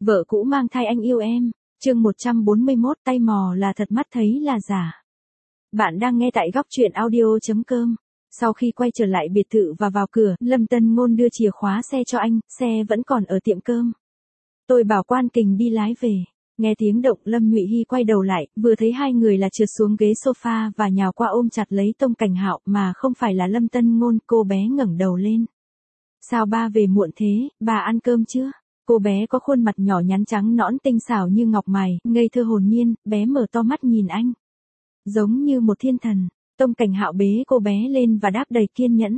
Vợ cũ mang thai anh yêu em. Chương 141 tay mò là thật mắt thấy là giả. Bạn đang nghe tại góc truyện audio.com. Sau khi quay trở lại biệt thự và vào cửa, Lâm Tân Ngôn đưa chìa khóa xe cho anh, xe vẫn còn ở tiệm cơm. Tôi bảo Quan Kình đi lái về. Nghe tiếng động, Lâm Nhụy Hy quay đầu lại, vừa thấy hai người là trượt xuống ghế sofa và nhào qua ôm chặt lấy Tông Cảnh Hạo mà không phải là Lâm Tân Ngôn. Cô bé ngẩng đầu lên. Sao ba về muộn thế, bà ăn cơm chưa? Cô bé có khuôn mặt nhỏ nhắn trắng nõn tinh xảo như ngọc mài, ngây thơ hồn nhiên, bé mở to mắt nhìn anh. Giống như một thiên thần. Tông Cảnh Hạo bế cô bé lên và đáp đầy kiên nhẫn.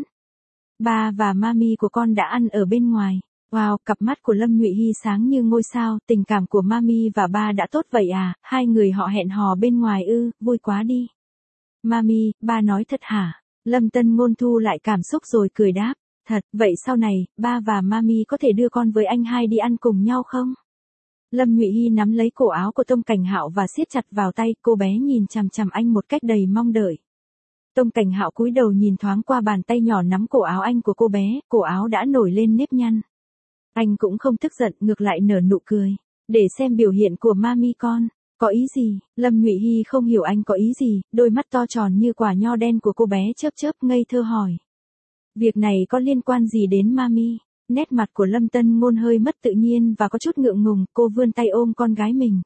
Ba và mami của con đã ăn ở bên ngoài. Wow, cặp mắt của Lâm Nhụy Hy sáng như ngôi sao, tình cảm của mami và ba đã tốt vậy à, hai người họ hẹn hò bên ngoài ư, vui quá đi. Mami, ba nói thật hả? Lâm Tân Ngôn thu lại cảm xúc rồi cười đáp. Thật, vậy sau này, ba và mami có thể đưa con với anh hai đi ăn cùng nhau không? Lâm Nhụy Hy nắm lấy cổ áo của Tông Cảnh Hạo và siết chặt vào tay, cô bé nhìn chằm chằm anh một cách đầy mong đợi. Tông Cảnh Hạo cúi đầu nhìn thoáng qua bàn tay nhỏ nắm cổ áo anh của cô bé, cổ áo đã nổi lên nếp nhăn. Anh cũng không tức giận, ngược lại nở nụ cười. Để xem biểu hiện của mami con. Có ý gì? Lâm Nhụy Hy không hiểu anh có ý gì, đôi mắt to tròn như quả nho đen của cô bé chớp chớp ngây thơ hỏi. Việc này có liên quan gì đến mami? Nét mặt của Lâm Tân Ngôn hơi mất tự nhiên và có chút ngượng ngùng, cô vươn tay ôm con gái mình.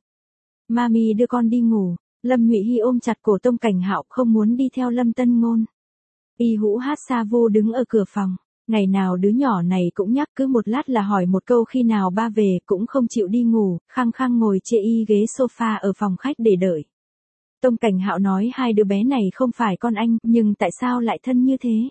Mami đưa con đi ngủ. Lâm Nhụy Hy ôm chặt cổ Tông Cảnh Hạo không muốn đi theo Lâm Tân Ngôn. Y Hũ Hát Sa Vô đứng ở cửa phòng. Ngày nào đứa nhỏ này cũng nhắc, cứ một lát là hỏi một câu khi nào ba về, cũng không chịu đi ngủ, khăng khăng ngồi chê y ghế sofa ở phòng khách để đợi. Tông Cảnh Hạo nói hai đứa bé này không phải con anh, nhưng tại sao lại thân như thế?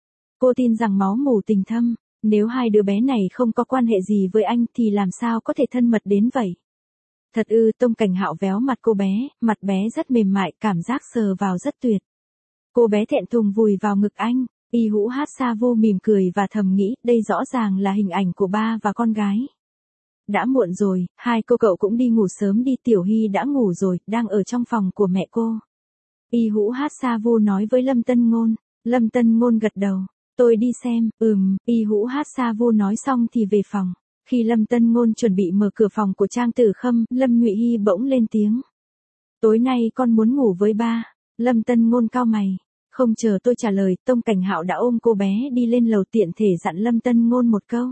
Cô tin rằng máu mủ tình thâm, nếu hai đứa bé này không có quan hệ gì với anh thì làm sao có thể thân mật đến vậy? Thật ư? Tông Cảnh Hạo véo mặt cô bé, mặt bé rất mềm mại, cảm giác sờ vào rất tuyệt. Cô bé thẹn thùng vùi vào ngực anh. Y Hũ Hát Sa Vô mỉm cười và thầm nghĩ, đây rõ ràng là hình ảnh của ba và con gái. Đã muộn rồi, hai cô cậu cũng đi ngủ sớm đi, Tiểu Hy đã ngủ rồi, đang ở trong phòng của mẹ cô. Y Hũ Hát Sa Vô nói với Lâm Tân Ngôn. Lâm Tân Ngôn gật đầu. Tôi đi xem. Y Hũ Hát Sa Vô nói xong thì về phòng. Khi Lâm Tân Ngôn chuẩn bị mở cửa phòng của Trang Tử Khâm, Lâm Nhụy Hy bỗng lên tiếng. Tối nay con muốn ngủ với ba. Lâm Tân Ngôn cau mày. Không chờ tôi trả lời, Tông Cảnh Hạo đã ôm cô bé đi lên lầu, tiện thể dặn Lâm Tân Ngôn một câu.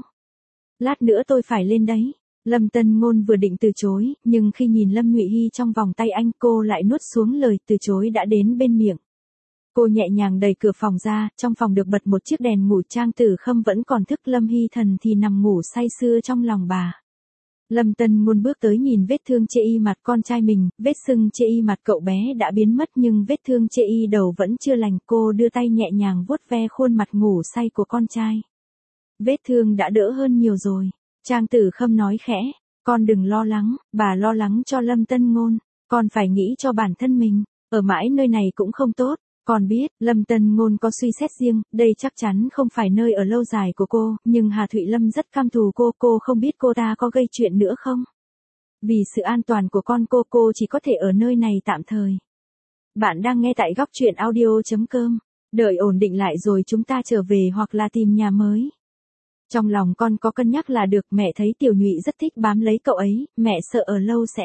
Lát nữa tôi phải lên đấy. Lâm Tân Ngôn vừa định từ chối, nhưng khi nhìn Lâm Nhụy Hy trong vòng tay anh, cô lại nuốt xuống lời từ chối đã đến bên miệng. Cô nhẹ nhàng đẩy cửa phòng ra, trong phòng được bật một chiếc đèn ngủ, Trang Tử Khâm vẫn còn thức, Lâm Hy Thần thì nằm ngủ say sưa trong lòng bà. Lâm Tân Ngôn bước tới nhìn vết thương chê y mặt con trai mình, vết sưng chê y mặt cậu bé đã biến mất nhưng vết thương chê y đầu vẫn chưa lành, cô đưa tay nhẹ nhàng vuốt ve khuôn mặt ngủ say của con trai. Vết thương đã đỡ hơn nhiều rồi. Trang Tử Khâm nói khẽ, con đừng lo lắng, bà lo lắng cho Lâm Tân Ngôn, con phải nghĩ cho bản thân mình, ở mãi nơi này cũng không tốt. Con biết, Lâm Tân Ngôn có suy xét riêng, đây chắc chắn không phải nơi ở lâu dài của cô, nhưng Hà Thụy Lâm rất căm thù cô không biết cô ta có gây chuyện nữa không? Vì sự an toàn của con cô chỉ có thể ở nơi này tạm thời. Bạn đang nghe tại góc truyện audio.com, đợi ổn định lại rồi chúng ta trở về hoặc là tìm nhà mới. Trong lòng con có cân nhắc là được, mẹ thấy Tiểu Nhụy rất thích bám lấy cậu ấy, mẹ sợ ở lâu sẽ.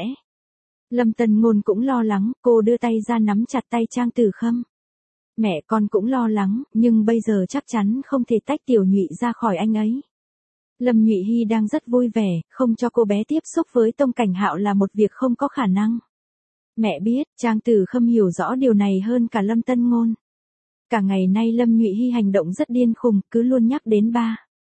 Lâm Tân Ngôn cũng lo lắng, cô đưa tay ra nắm chặt tay Trang Tử Khâm. Mẹ con cũng lo lắng, nhưng bây giờ chắc chắn không thể tách Tiểu Nhụy ra khỏi anh ấy. Lâm Nhụy Hy đang rất vui vẻ, không cho cô bé tiếp xúc với Tông Cảnh Hạo là một việc không có khả năng. Mẹ biết, Trang Tử Khâm hiểu rõ điều này hơn cả Lâm Tân Ngôn. Cả ngày nay Lâm Nhụy Hy hành động rất điên khùng, cứ luôn nhắc đến ba.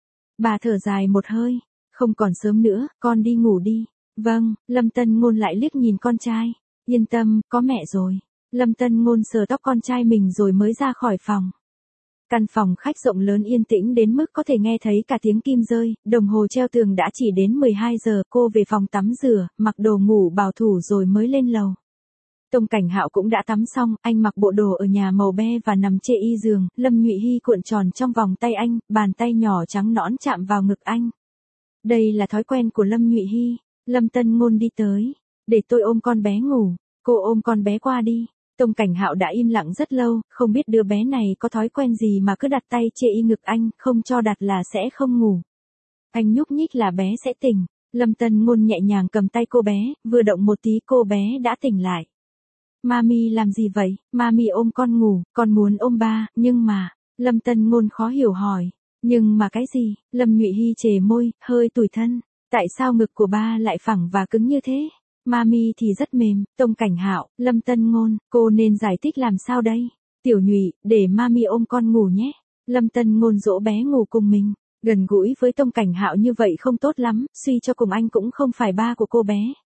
Bà thở dài một hơi, không còn sớm nữa, con đi ngủ đi. Vâng, Lâm Tân Ngôn lại liếc nhìn con trai. Yên tâm, có mẹ rồi. Lâm Tân Ngôn sờ tóc con trai mình rồi mới ra khỏi phòng. Căn phòng khách rộng lớn yên tĩnh đến mức có thể nghe thấy cả tiếng kim rơi, đồng hồ treo tường đã chỉ đến 12 giờ, cô về phòng tắm rửa, mặc đồ ngủ bảo thủ rồi mới lên lầu. Tông Cảnh Hạo cũng đã tắm xong, anh mặc bộ đồ ở nhà màu be và nằm chê y giường, Lâm Nhụy Hy cuộn tròn trong vòng tay anh, bàn tay nhỏ trắng nõn chạm vào ngực anh. Đây là thói quen của Lâm Nhụy Hy. Lâm Tân Ngôn đi tới, để tôi ôm con bé ngủ, cô ôm con bé qua đi. Tông Cảnh Hạo đã im lặng rất lâu, không biết đứa bé này có thói quen gì mà cứ đặt tay chê y ngực anh, không cho đặt là sẽ không ngủ. Anh nhúc nhích là bé sẽ tỉnh. Lâm Tân Ngôn nhẹ nhàng cầm tay cô bé, vừa động một tí cô bé đã tỉnh lại. Mami làm gì vậy? Mami ôm con ngủ, con muốn ôm ba, nhưng mà, Lâm Tân Ngôn khó hiểu hỏi. Nhưng mà cái gì? Lâm Nhụy Hy chề môi, hơi tủi thân. Tại sao ngực của ba lại phẳng và cứng như thế? Mami thì rất mềm. Tông Cảnh Hạo, Lâm Tân Ngôn, cô nên giải thích làm sao đây? Tiểu Nhụy, để Mami ôm con ngủ nhé. Lâm Tân Ngôn dỗ bé ngủ cùng mình. Gần gũi với Tông Cảnh Hạo như vậy không tốt lắm, suy cho cùng anh cũng không phải ba của cô bé.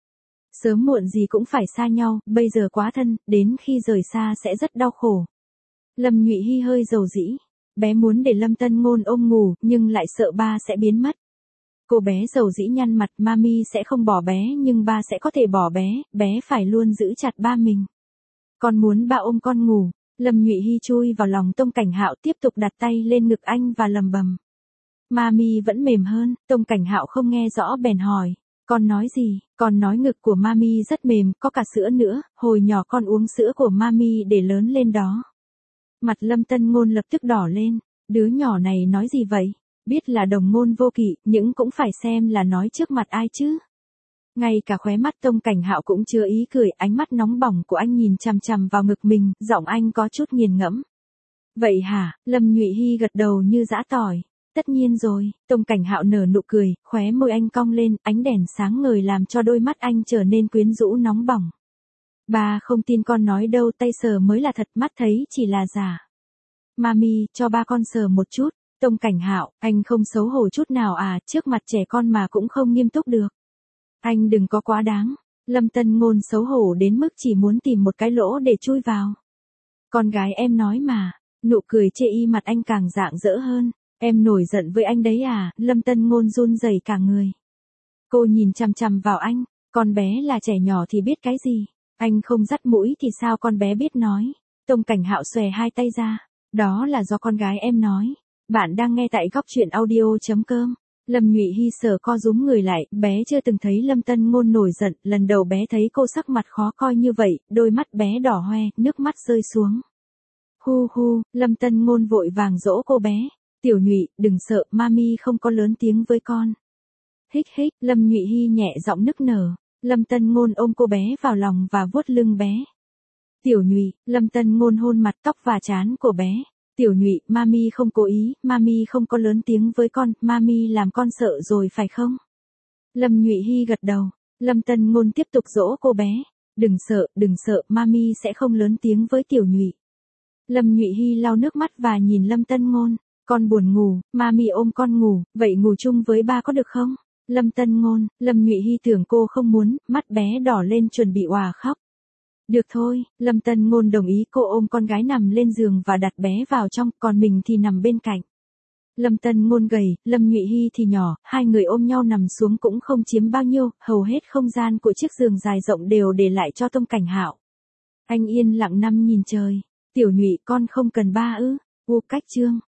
Sớm muộn gì cũng phải xa nhau, bây giờ quá thân, đến khi rời xa sẽ rất đau khổ. Lâm Nhụy Hy hơi dầu dĩ. Bé muốn để Lâm Tân Ngôn ôm ngủ, nhưng lại sợ ba sẽ biến mất. Cô bé dầu dĩ nhăn mặt, Mami sẽ không bỏ bé nhưng ba sẽ có thể bỏ bé phải luôn giữ chặt ba mình. Con muốn ba ôm con ngủ. Lâm Nhụy Hy chui vào lòng Tông Cảnh Hạo tiếp tục đặt tay lên ngực anh và lầm bầm. Mami vẫn mềm hơn, Tông Cảnh Hạo không nghe rõ bèn hỏi. Con nói gì? Con nói ngực của Mami rất mềm, có cả sữa nữa, hồi nhỏ con uống sữa của Mami để lớn lên đó. Mặt Lâm Tân Ngôn lập tức đỏ lên, đứa nhỏ này nói gì vậy? Biết là đồng môn vô kỵ, nhưng cũng phải xem là nói trước mặt ai chứ. Ngay cả khóe mắt Tông Cảnh Hạo cũng chưa ý cười, ánh mắt nóng bỏng của anh nhìn chằm chằm vào ngực mình, giọng anh có chút nghiền ngẫm. Vậy hả? Lâm Nhụy Hy gật đầu như giã tỏi. Tất nhiên rồi, Tông Cảnh Hạo nở nụ cười, khóe môi anh cong lên, ánh đèn sáng ngời làm cho đôi mắt anh trở nên quyến rũ nóng bỏng. Ba không tin con nói đâu, tay sờ mới là thật, mắt thấy chỉ là giả. Mami, cho ba con sờ một chút. Tông Cảnh Hạo, anh không xấu hổ chút nào à, trước mặt trẻ con mà cũng không nghiêm túc được. Anh đừng có quá đáng. Lâm Tân Ngôn xấu hổ đến mức chỉ muốn tìm một cái lỗ để chui vào. Con gái em nói mà, nụ cười chê y mặt anh càng rạng rỡ hơn. Em nổi giận với anh đấy à? Lâm Tân Ngôn run rẩy cả người. Cô nhìn chằm chằm vào anh, con bé là trẻ nhỏ thì biết cái gì? Anh không dắt mũi thì sao con bé biết nói? Tông Cảnh Hạo xòe hai tay ra, đó là do con gái em nói. Bạn đang nghe tại góc truyện audio.com. Lâm Nhụy Hy sờ co rúm người lại, bé chưa từng thấy Lâm Tân Ngôn nổi giận, lần đầu bé thấy cô sắc mặt khó coi như vậy, đôi mắt bé đỏ hoe, nước mắt rơi xuống. Hu hu, Lâm Tân Ngôn vội vàng dỗ cô bé. Tiểu Nhụy, đừng sợ, Mami không có lớn tiếng với con. Hích hích, Lâm Nhụy Hy nhẹ giọng nức nở. Lâm Tân Ngôn ôm cô bé vào lòng và vuốt lưng bé. Tiểu Nhụy, Lâm Tân Ngôn hôn mặt tóc và trán của bé. Tiểu Nhụy, Mami không cố ý, Mami không có lớn tiếng với con, Mami làm con sợ rồi phải không? Lâm Nhụy Hy gật đầu. Lâm Tân Ngôn tiếp tục dỗ cô bé. Đừng sợ, Mami sẽ không lớn tiếng với Tiểu Nhụy. Lâm Nhụy Hy lau nước mắt và nhìn Lâm Tân Ngôn. Con buồn ngủ, Mami ôm con ngủ, vậy ngủ chung với ba có được không? Lâm Tân Ngôn, Lâm Nhụy Hy tưởng cô không muốn, mắt bé đỏ lên chuẩn bị òa khóc. Được thôi, Lâm Tân Ngôn đồng ý, cô ôm con gái nằm lên giường và đặt bé vào trong, còn mình thì nằm bên cạnh. Lâm Tân Ngôn gầy, Lâm Nhụy Hy thì nhỏ, hai người ôm nhau nằm xuống cũng không chiếm bao nhiêu, hầu hết không gian của chiếc giường dài rộng đều để lại cho Tông Cảnh Hạo. Anh yên lặng nằm nhìn trời. Tiểu Nhụy, con không cần ba ư? Cách chương.